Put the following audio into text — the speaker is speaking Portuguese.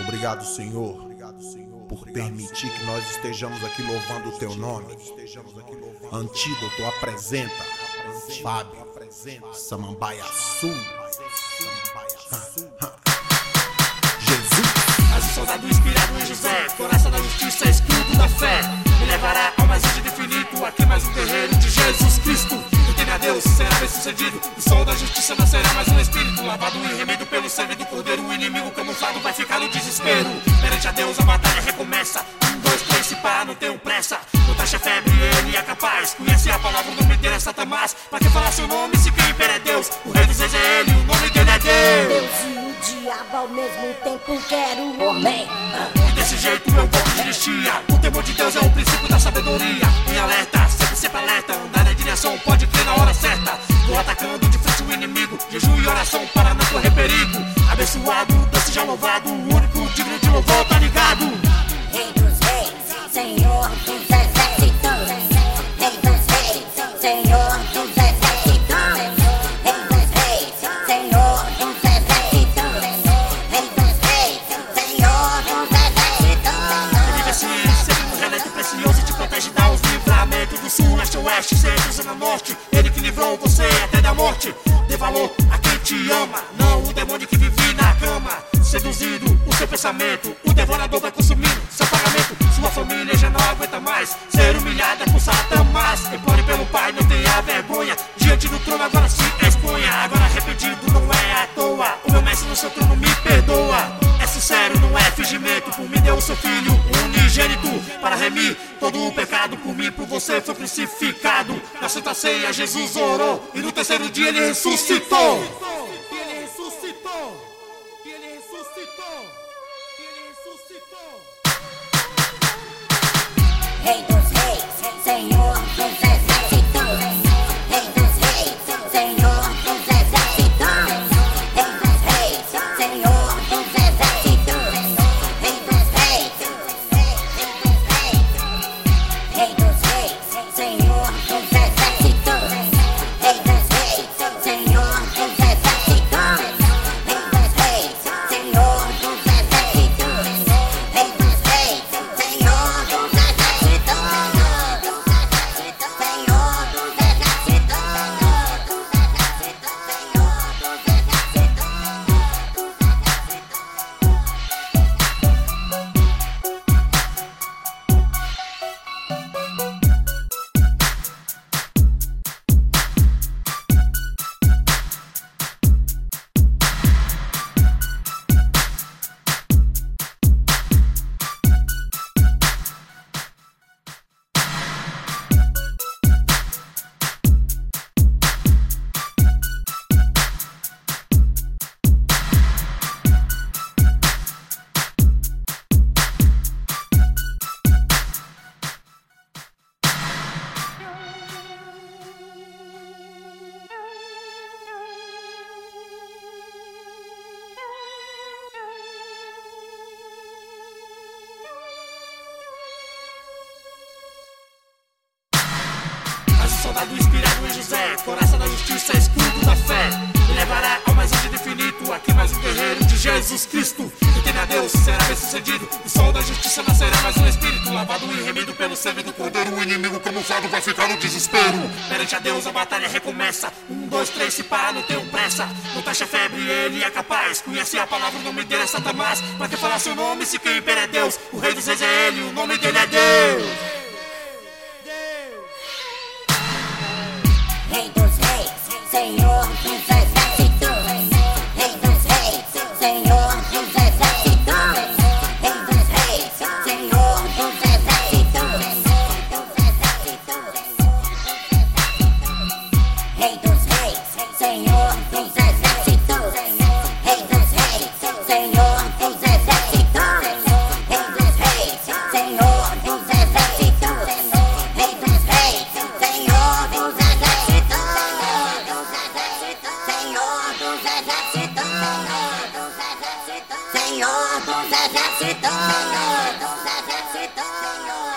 Obrigado, Senhor, por permitir que nós estejamos aqui louvando o Teu nome. Antídoto apresenta Fábio Samambaia Sul. Jesus. Mas o soldado inspirado em José, coração da justiça, escudo da fé, me levará ao mais longe do infinito. Aqui mais um guerreiro de Jesus Cristo. Quem teme a Deus será bem sucedido. O sol da justiça nascerá mais um espírito, lavado e remido pelo sangue do cordeiro. O inimigo camuflado vai ficar no desespero. Perante a Deus a batalha recomeça. 1, 2, 3, se pá, não tenho pressa. O taxa é febre, ele é capaz. Conhece a palavra, o nome dele é Satanás. Pra que falar seu nome se quem impera é Deus? O rei dos reis é ele, o nome dele é Deus. Deus e o diabo ao mesmo tempo quero o homem. E desse jeito eu vou resistir. O temor de Deus é o princípio da sabedoria. Em alerta, sempre alerta. Andar na direção, pode crer na hora certa. Vou atacando de frente o inimigo. Jejum e oração para não correr perigo. Abençoado, Deus seja louvado. O único digno de louvor, tá ligado? Rei dos reis, Senhor dos exércitos. Rei dos reis, Senhor dos exércitos. Rei dos reis, Senhor dos exércitos. Rei dos reis, Senhor dos exércitos. Ele vive assim, sempre no relento precioso. Te protege, dá os livramentos do sul, leste, oeste, centro, zona norte. Ele que livrou você até da morte. Dê valor a quem te ama, não o demônio que vive na cama. Seduzido o seu pensamento, o devorador vai consumindo seu pagamento. Sua família já não aguenta mais ser humilhada por Satanás. Implore pelo Pai, não tenha vergonha. Diante do trono agora se exponha. Agora arrependido não é à toa. O meu mestre no seu trono me perdoa. É sincero, não é fingimento. Por mim deu o seu filho unigênito para remir todo o pecado. Por mim, por você foi crucificado. Na Santa Ceia Jesus orou e no terceiro dia ele ressuscitou. Ele ressuscitou. Ele ressuscitou. Ele ressuscitou. Rei dos reis, Senhor dos exércitos. Rei dos reis, Senhor dos exércitos. Rei dos reis, Senhor dos exércitos. Rei dos reis, Rei dos reis, Senhor dos exércitos. Rei dos reis, Senhor dos exércitos. Rei dos reis, Senhor dos exércitos. Rei dos reis, Senhor dos exércitos. Senhor dos exércitos. Mas o soldado inspirado em José, coração da justiça, escudo da fé, me levará ao mais longe do infinito. Aqui mais um guerreiro de Jesus Cristo. Quem teme a Deus será bem sucedido. O sol da justiça nascerá mais um espírito, lavado e remido pelo sangue do cordeiro. O inimigo camuflado vai ficar no desespero. Perante a Deus a batalha recomeça. 1, 2, 3, se pá, não tenho pressa. O taxa é febre, ele é capaz. Conhece a palavra, o nome dele é Satanás. Pra que falar seu nome se quem impera é Deus? O rei dos reis é ele, o nome dele é Deus. Rei dos reis, Senhor dos exércitos. Rei dos reis, Senhor dos exércitos. Rei dos reis, Senhor dos exércitos. Rei dos reis, Senhor dos exércitos. Rei dos reis, Senhor dos exércitos. Rei dos reis, Senhor dos exércitos. Rei dos reis, Senhor dos exércitos. Senhor dos exércitos. Senhor dos exércitos.